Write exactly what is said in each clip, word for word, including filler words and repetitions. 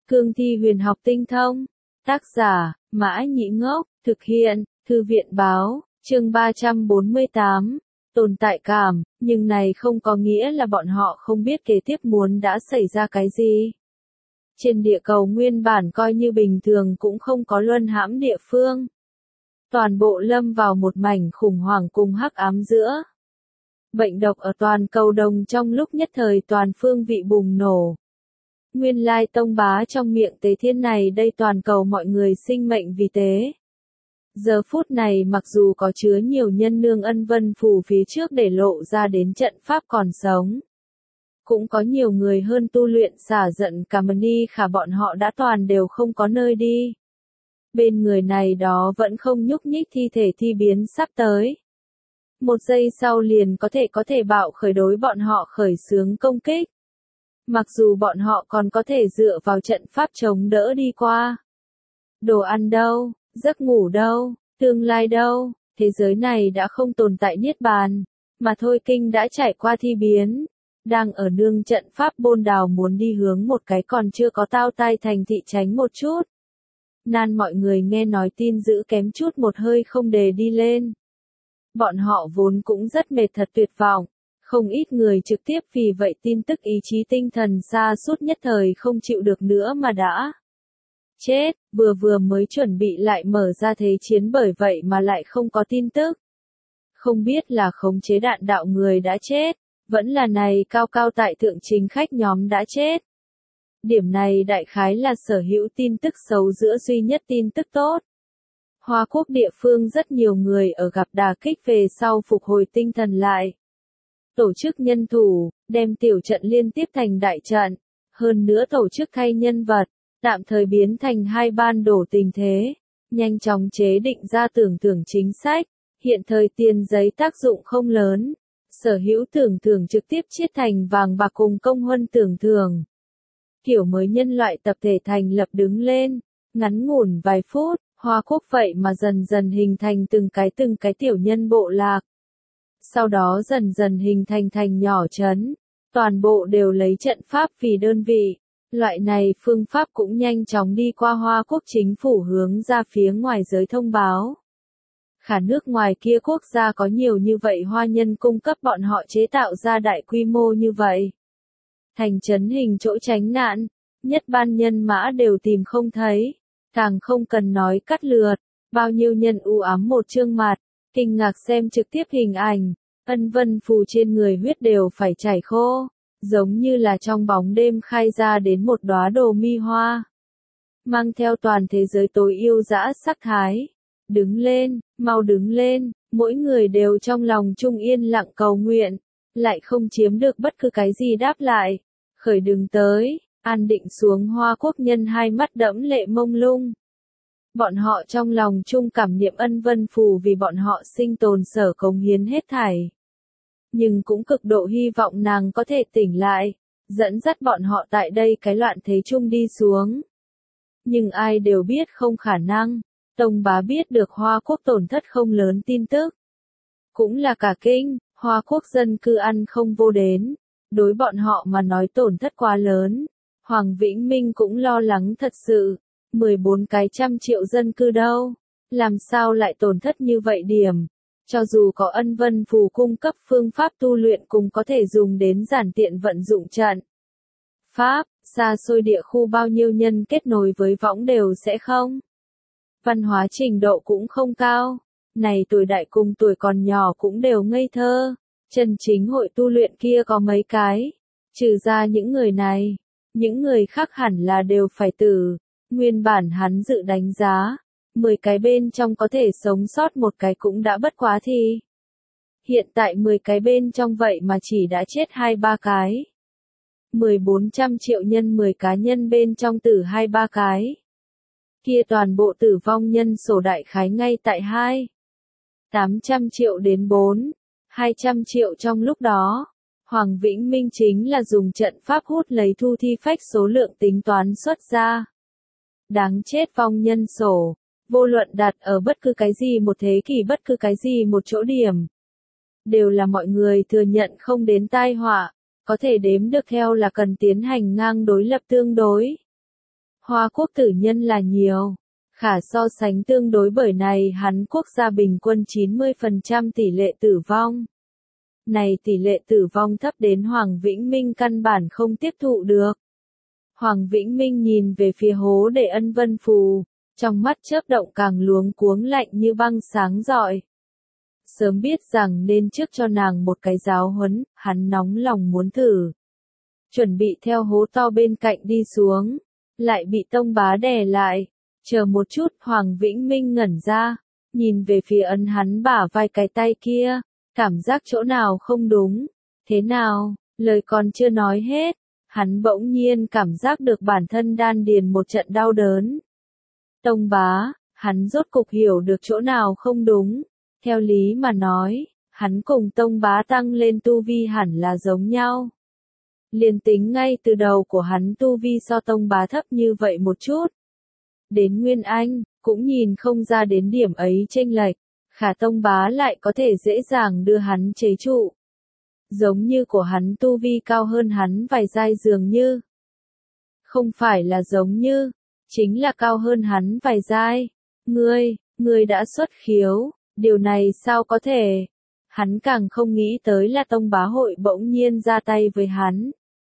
Cương thi huyền học tinh thông. Tác giả, Mã Nhĩ Ngốc, thực hiện, Thư viện Báo, chương ba trăm bốn mươi tám. Tồn tại cảm, nhưng này không có nghĩa là bọn họ không biết kế tiếp muốn đã xảy ra cái gì. Trên địa cầu nguyên bản coi như bình thường cũng không có luân hãm địa phương. Toàn bộ lâm vào một mảnh khủng hoảng cùng hắc ám giữa. Bệnh độc ở toàn cầu đồng trong lúc nhất thời toàn phương vị bùng nổ. Nguyên lai tông bá trong miệng Tế Thiên này đây toàn cầu mọi người sinh mệnh vì tế. Giờ phút này mặc dù có chứa nhiều nhân nương ân vân phù phía trước để lộ ra đến trận pháp còn sống. Cũng có nhiều người hơn tu luyện xả giận cả mani khả bọn họ đã toàn đều không có nơi đi. Bên người này đó vẫn không nhúc nhích thi thể thi biến sắp tới. Một giây sau liền có thể có thể bạo khởi đối bọn họ khởi xướng công kích. Mặc dù bọn họ còn có thể dựa vào trận pháp chống đỡ đi qua. Đồ ăn đâu, giấc ngủ đâu, tương lai đâu, thế giới này đã không tồn tại niết bàn, mà thôi kinh đã trải qua thi biến. Đang ở nương trận pháp bôn đào muốn đi hướng một cái còn chưa có tao tai thành thị tránh một chút. Nan mọi người nghe nói tin dữ kém chút một hơi không đề đi lên. Bọn họ vốn cũng rất mệt thật tuyệt vọng. Không ít người trực tiếp vì vậy tin tức ý chí tinh thần xa suốt nhất thời không chịu được nữa mà đã chết, vừa vừa mới chuẩn bị lại mở ra thế chiến bởi vậy mà lại không có tin tức. Không biết là khống chế đạn đạo người đã chết, vẫn là này cao cao tại thượng chính khách nhóm đã chết. Điểm này đại khái là sở hữu tin tức xấu giữa duy nhất tin tức tốt. Hoa Quốc địa phương rất nhiều người ở gặp đả kích về sau phục hồi tinh thần lại. Tổ chức nhân thủ, đem tiểu trận liên tiếp thành đại trận, hơn nữa tổ chức thay nhân vật, tạm thời biến thành hai ban đổ tình thế, nhanh chóng chế định ra tưởng thưởng chính sách, hiện thời tiền giấy tác dụng không lớn, sở hữu tưởng thưởng trực tiếp chiết thành vàng bạc cùng công huân tưởng thưởng. Kiểu mới nhân loại tập thể thành lập đứng lên, ngắn ngủn vài phút, Hoa Quốc vậy mà dần dần hình thành từng cái từng cái tiểu nhân bộ lạc. Sau đó dần dần hình thành thành nhỏ trấn, toàn bộ đều lấy trận pháp vì đơn vị. Loại này phương pháp cũng nhanh chóng đi qua Hoa Quốc chính phủ hướng ra phía ngoài giới thông báo. Khả nước ngoài kia quốc gia có nhiều như vậy hoa nhân cung cấp bọn họ chế tạo ra đại quy mô như vậy. Thành trấn hình chỗ tránh nạn, nhất ban nhân mã đều tìm không thấy, càng không cần nói cắt lượt, bao nhiêu nhân u ám một trương mặt. Kinh ngạc xem trực tiếp hình ảnh, ân vân phù trên người huyết đều phải chảy khô, giống như là trong bóng đêm khai ra đến một đóa đồ mi hoa. Mang theo toàn thế giới tối yêu dã sắc thái. Đứng lên, mau đứng lên, mỗi người đều trong lòng trung yên lặng cầu nguyện, lại không chiếm được bất cứ cái gì đáp lại. Khởi đường tới, an định xuống Hoa Quốc nhân hai mắt đẫm lệ mông lung. Bọn họ trong lòng chung cảm niệm ân vân phù vì bọn họ sinh tồn sở cống hiến hết thảy. Nhưng cũng cực độ hy vọng nàng có thể tỉnh lại, dẫn dắt bọn họ tại đây cái loạn thế chung đi xuống. Nhưng ai đều biết không khả năng, Tông bá biết được Hoa Quốc tổn thất không lớn tin tức. Cũng là cả kinh, Hoa Quốc dân cư ăn không vô đến, đối bọn họ mà nói tổn thất quá lớn. Hoàng Vĩnh Minh cũng lo lắng thật sự. mười bốn cái trăm triệu dân cư đâu, làm sao lại tổn thất như vậy điểm, cho dù có ân vân phù cung cấp phương pháp tu luyện cùng có thể dùng đến giản tiện vận dụng trận. Pháp, xa xôi địa khu bao nhiêu nhân kết nối với võng đều sẽ không. Văn hóa trình độ cũng không cao, này tuổi đại cùng tuổi còn nhỏ cũng đều ngây thơ, chân chính hội tu luyện kia có mấy cái, trừ ra những người này, những người khác hẳn là đều phải tử. Nguyên bản hắn dự đánh giá, mười cái bên trong có thể sống sót một cái cũng đã bất quá thì. Hiện tại mười cái bên trong vậy mà chỉ đã chết hai ba cái. mười bốn trăm triệu nhân mười cá nhân bên trong tử hai ba cái. Kia toàn bộ tử vong nhân sổ đại khái ngay tại hai. tám trăm triệu đến bốn. hai trăm triệu trong lúc đó. Hoàng Vĩnh Minh chính là dùng trận pháp hút lấy thu thi phách số lượng tính toán xuất ra. Đáng chết vong nhân sổ, vô luận đặt ở bất cứ cái gì một thế kỷ bất cứ cái gì một chỗ điểm. Đều là mọi người thừa nhận không đến tai họa, có thể đếm được theo là cần tiến hành ngang đối lập tương đối. Hoa quốc tử nhân là nhiều. Khả so sánh tương đối bởi này hắn quốc gia bình quân chín mươi phần trăm tỷ lệ tử vong. Này tỷ lệ tử vong thấp đến Hoàng Vĩnh Minh căn bản không tiếp thụ được. Hoàng Vĩnh Minh nhìn về phía hố để Ân Vân Phù, trong mắt chớp động càng luống cuống lạnh như băng sáng rọi. Sớm biết rằng nên trước cho nàng một cái giáo huấn, hắn nóng lòng muốn thử. Chuẩn bị theo hố to bên cạnh đi xuống, lại bị Tông Bá đè lại. Chờ một chút, Hoàng Vĩnh Minh ngẩn ra, nhìn về phía ấn hắn bả vai cái tay kia, cảm giác chỗ nào không đúng. Thế nào, lời còn chưa nói hết, hắn bỗng nhiên cảm giác được bản thân đan điền một trận đau đớn. Tông Bá, hắn rốt cục hiểu được chỗ nào không đúng. Theo lý mà nói, hắn cùng Tông Bá tăng lên tu vi hẳn là giống nhau. Liền tính ngay từ đầu của hắn tu vi so Tông Bá thấp như vậy một chút. Đến Nguyên Anh, cũng nhìn không ra đến điểm ấy chênh lệch, khả Tông Bá lại có thể dễ dàng đưa hắn chế trụ. Giống như của hắn tu vi cao hơn hắn vài giai dường như. Không phải là giống như, chính là cao hơn hắn vài giai. Ngươi, ngươi đã xuất khiếu, điều này sao có thể? Hắn càng không nghĩ tới là Tông Bá hội bỗng nhiên ra tay với hắn.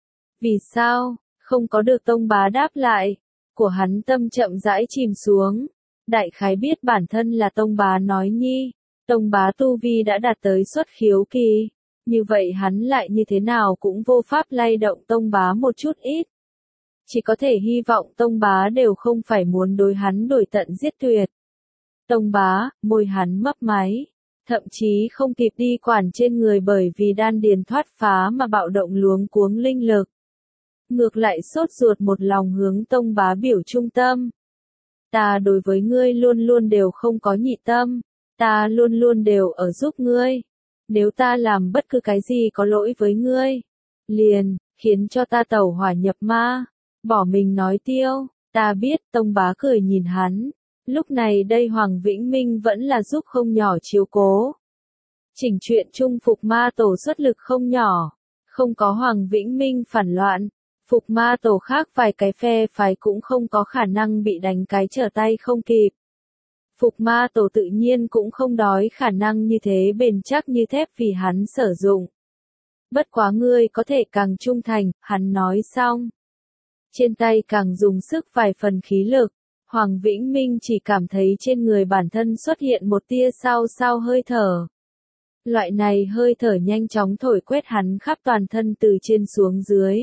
Vì sao, không có được Tông Bá đáp lại? Của hắn tâm chậm rãi chìm xuống. Đại khái biết bản thân là Tông Bá nói nhi. Tông Bá tu vi đã đạt tới xuất khiếu kỳ. Như vậy hắn lại như thế nào cũng vô pháp lay động Tông Bá một chút ít. Chỉ có thể hy vọng Tông Bá đều không phải muốn đối hắn đổi tận giết tuyệt. Tông Bá, môi hắn mấp máy. Thậm chí không kịp đi quản trên người bởi vì đan điền thoát phá mà bạo động luống cuống linh lực. Ngược lại sốt ruột một lòng hướng Tông Bá biểu trung tâm. Ta đối với ngươi luôn luôn đều không có nhị tâm. Ta luôn luôn đều ở giúp ngươi. Nếu ta làm bất cứ cái gì có lỗi với ngươi, liền, khiến cho ta tẩu hỏa nhập ma, bỏ mình nói tiêu. Ta biết, Tông Bá cười nhìn hắn. Lúc này đây Hoàng Vĩnh Minh vẫn là giúp không nhỏ chiếu cố. Chỉnh chuyện chung Phục Ma Tổ xuất lực không nhỏ. Không có Hoàng Vĩnh Minh phản loạn. Phục Ma Tổ khác vài cái phe phái cũng không có khả năng bị đánh cái trở tay không kịp. Phục Ma Tổ tự nhiên cũng không đói khả năng như thế bền chắc như thép vì hắn sử dụng. Bất quá ngươi có thể càng trung thành, hắn nói xong. Trên tay càng dùng sức vài phần khí lực. Hoàng Vĩnh Minh chỉ cảm thấy trên người bản thân xuất hiện một tia sao sao hơi thở. Loại này hơi thở nhanh chóng thổi quét hắn khắp toàn thân từ trên xuống dưới.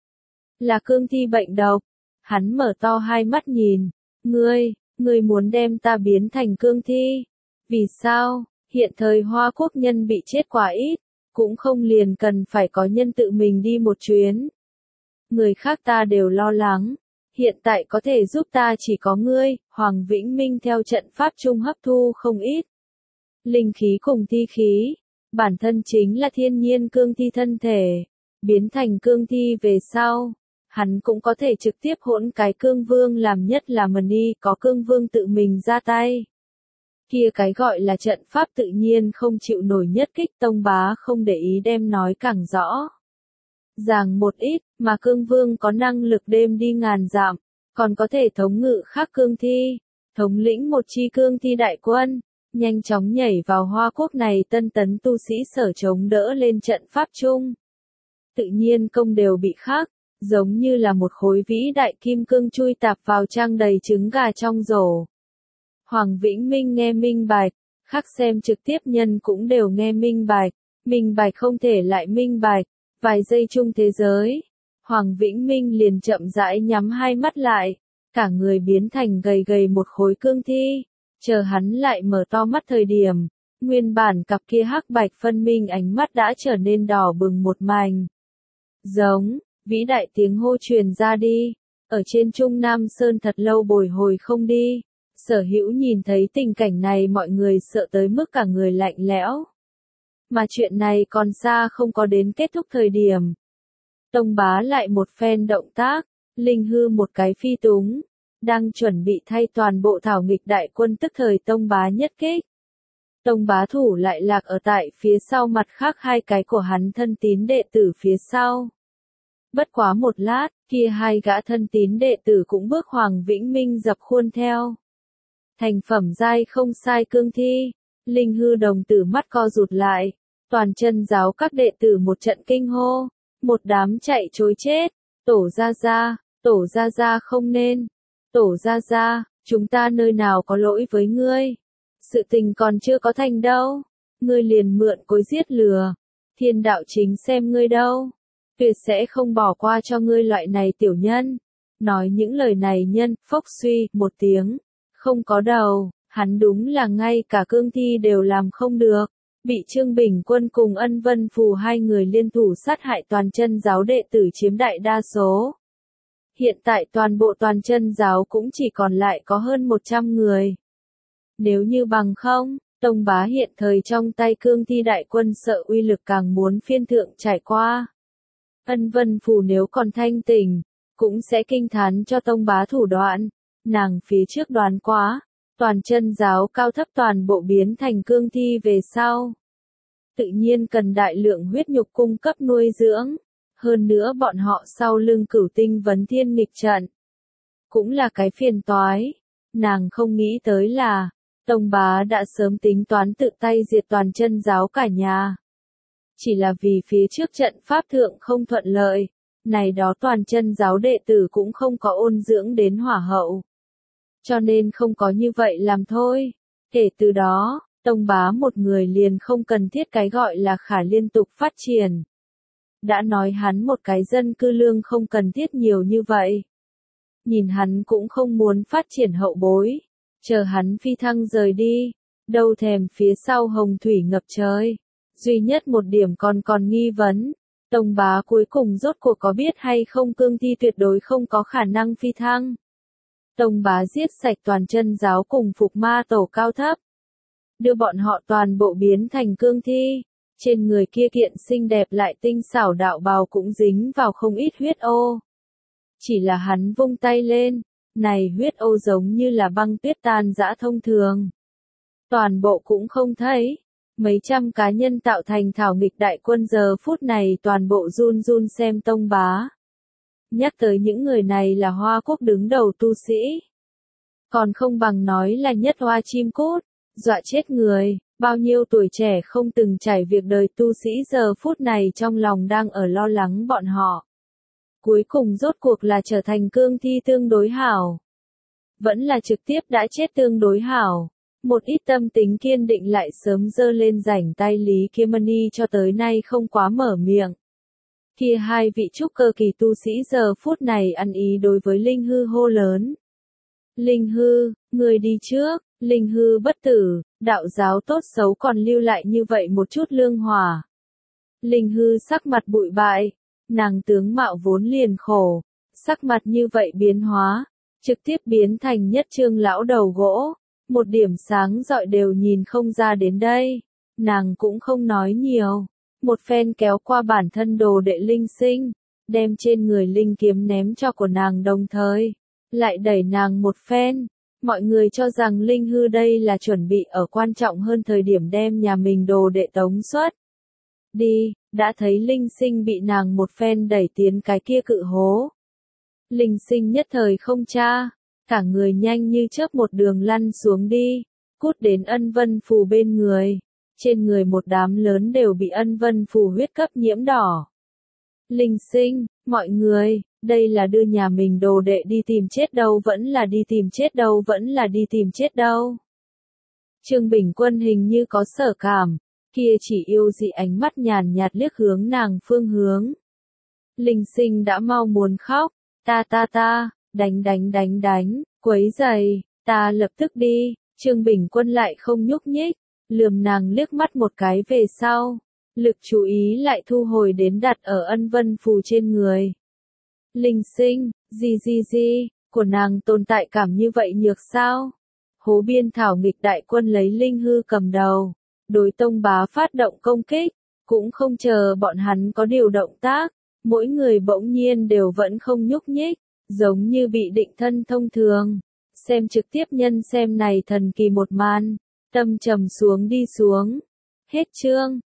Là cương thi bệnh độc. Hắn mở to hai mắt nhìn. Ngươi, ngươi muốn đem ta biến thành cương thi. Vì sao, hiện thời Hoa Quốc nhân bị chết quá ít, cũng không liền cần phải có nhân tự mình đi một chuyến. Người khác ta đều lo lắng. Hiện tại có thể giúp ta chỉ có ngươi. Hoàng Vĩnh Minh theo trận pháp trung hấp thu không ít. Linh khí cùng thi khí. Bản thân chính là thiên nhiên cương thi thân thể. Biến thành cương thi về sau. Hắn cũng có thể trực tiếp hỗn cái cương vương làm nhất là Mani có cương vương tự mình ra tay. Kia cái gọi là trận pháp tự nhiên không chịu nổi nhất kích. Tông Bá không để ý đem nói càng rõ. Ràng một ít, mà cương vương có năng lực đêm đi ngàn dặm, còn có thể thống ngự khác cương thi, thống lĩnh một chi cương thi đại quân, nhanh chóng nhảy vào Hoa Quốc này tân tấn tu sĩ sở chống đỡ lên trận pháp chung. Tự nhiên công đều bị khác, giống như là một khối vĩ đại kim cương chui tạp vào trang đầy trứng gà trong rổ. Hoàng Vĩnh Minh nghe minh bạch, khác xem trực tiếp nhân cũng đều nghe minh bạch, minh bạch không thể lại minh bạch. Vài giây chung thế giới, Hoàng Vĩnh Minh liền chậm rãi nhắm hai mắt lại, cả người biến thành gầy gầy một khối cương thi, chờ hắn lại mở to mắt thời điểm, nguyên bản cặp kia hắc bạch phân minh ánh mắt đã trở nên đỏ bừng một mảnh. Giống, vĩ đại tiếng hô truyền ra đi, ở trên Trung Nam Sơn thật lâu bồi hồi không đi, Sở Hữu nhìn thấy tình cảnh này mọi người sợ tới mức cả người lạnh lẽo. Mà chuyện này còn xa không có đến kết thúc thời điểm. Tông Bá lại một phen động tác, linh hư một cái phi túng, đang chuẩn bị thay toàn bộ thảo nghịch đại quân tức thời Tông Bá nhất kích. Tông Bá thủ lại lạc ở tại phía sau mặt khác hai cái của hắn thân tín đệ tử phía sau. Bất quá một lát, kia hai gã thân tín đệ tử cũng bước Hoàng Vĩnh Minh dập khuôn theo. Thành phẩm giai không sai cương thi, Linh Hư đồng tử mắt co rụt lại, toàn chân giáo các đệ tử một trận kinh hô, một đám chạy trối chết, tổ ra ra, tổ ra ra không nên, tổ ra ra, chúng ta nơi nào có lỗi với ngươi, sự tình còn chưa có thành đâu, ngươi liền mượn cối giết lừa, thiên đạo chính xem ngươi đâu, tuyệt sẽ không bỏ qua cho ngươi loại này tiểu nhân. Nói những lời này nhân, phốc suy, một tiếng, không có đầu, hắn đúng là ngay cả cương thi đều làm không được, bị Trương Bình Quân cùng Ân Vân Phù hai người liên thủ sát hại toàn chân giáo đệ tử chiếm đại đa số. Hiện tại toàn bộ toàn chân giáo cũng chỉ còn lại có hơn một trăm người. Nếu như bằng không, Tông Bá hiện thời trong tay cương thi đại quân sợ uy lực càng muốn phiên thượng trải qua. Ân Vân Phù nếu còn thanh tỉnh, cũng sẽ kinh thán cho Tông Bá thủ đoạn, nàng phía trước đoán quá, toàn chân giáo cao thấp toàn bộ biến thành cương thi về sau. Tự nhiên cần đại lượng huyết nhục cung cấp nuôi dưỡng, hơn nữa bọn họ sau lưng Cửu Tinh Vấn Thiên nghịch trận. Cũng là cái phiền toái, nàng không nghĩ tới là, Tông Bá đã sớm tính toán tự tay diệt toàn chân giáo cả nhà. Chỉ là vì phía trước trận pháp thượng không thuận lợi, này đó toàn chân giáo đệ tử cũng không có ôn dưỡng đến hỏa hậu. Cho nên không có như vậy làm thôi. Kể từ đó, Tông Bá một người liền không cần thiết cái gọi là khả liên tục phát triển. Đã nói hắn một cái dân cư lương không cần thiết nhiều như vậy. Nhìn hắn cũng không muốn phát triển hậu bối. Chờ hắn phi thăng rời đi, đâu thèm phía sau hồng thủy ngập trời. Duy nhất một điểm còn còn nghi vấn, Tông Bá cuối cùng rốt cuộc có biết hay không cương thi tuyệt đối không có khả năng phi thăng. Tông Bá giết sạch toàn chân giáo cùng phục ma tổ cao thấp, đưa bọn họ toàn bộ biến thành cương thi, trên người kia kiện xinh đẹp lại tinh xảo đạo bào cũng dính vào không ít huyết ô. Chỉ là hắn vung tay lên, này huyết ô giống như là băng tuyết tan rã thông thường. Toàn bộ cũng không thấy. Mấy trăm cá nhân tạo thành thảo nghịch đại quân giờ phút này toàn bộ run run xem Tông Bá. Nhắc tới những người này là Hoa Quốc đứng đầu tu sĩ. Còn không bằng nói là nhất hoa chim cút, dọa chết người, bao nhiêu tuổi trẻ không từng trải việc đời tu sĩ giờ phút này trong lòng đang ở lo lắng bọn họ. Cuối cùng rốt cuộc là trở thành cương thi tương đối hảo. Vẫn là trực tiếp đã chết tương đối hảo. Một ít tâm tính kiên định lại sớm dơ lên rảnh tay Lý Kiemani cho tới nay không quá mở miệng. Kia hai vị trúc cơ kỳ tu sĩ giờ phút này ăn ý đối với Linh Hư hô lớn. Linh Hư, người đi trước, Linh Hư bất tử, đạo giáo tốt xấu còn lưu lại như vậy một chút lương hòa. Linh Hư sắc mặt bụi bại, nàng tướng mạo vốn liền khổ, sắc mặt như vậy biến hóa, trực tiếp biến thành nhất trương lão đầu gỗ. Một điểm sáng rọi đều nhìn không ra đến đây, nàng cũng không nói nhiều, một phen kéo qua bản thân đồ đệ linh sinh, đem trên người linh kiếm ném cho của nàng đồng thời, lại đẩy nàng một phen, mọi người cho rằng Linh Hư đây là chuẩn bị ở quan trọng hơn thời điểm đem nhà mình đồ đệ tống xuất. Đi, đã thấy linh sinh bị nàng một phen đẩy tiến cái kia cự hố. Linh sinh nhất thời không tra. Cả người nhanh như chớp một đường lăn xuống đi, cút đến Ân Vân Phù bên người, trên người một đám lớn đều bị Ân Vân Phù huyết cấp nhiễm đỏ. Linh sinh, mọi người, đây là đưa nhà mình đồ đệ đi tìm chết đâu vẫn là đi tìm chết đâu vẫn là đi tìm chết đâu. Trương Bình Quân hình như có sở cảm, kia chỉ yêu dị ánh mắt nhàn nhạt liếc hướng nàng phương hướng. Linh sinh đã mau muốn khóc, ta ta ta. Đánh đánh đánh đánh, quấy giày, ta lập tức đi, Trương Bình Quân lại không nhúc nhích, lườm nàng liếc mắt một cái về sau, lực chú ý lại thu hồi đến đặt ở Ân Vân Phù trên người. Linh sinh, gì gì gì, của nàng tồn tại cảm như vậy nhược sao? Hố biên thảo nghịch đại quân lấy Linh Hư cầm đầu, đối Tông Bá phát động công kích, cũng không chờ bọn hắn có điều động tác, mỗi người bỗng nhiên đều vẫn không nhúc nhích. Giống như bị định thân thông thường, xem trực tiếp nhân xem này thần kỳ một màn, tâm trầm xuống đi xuống. Hết chương.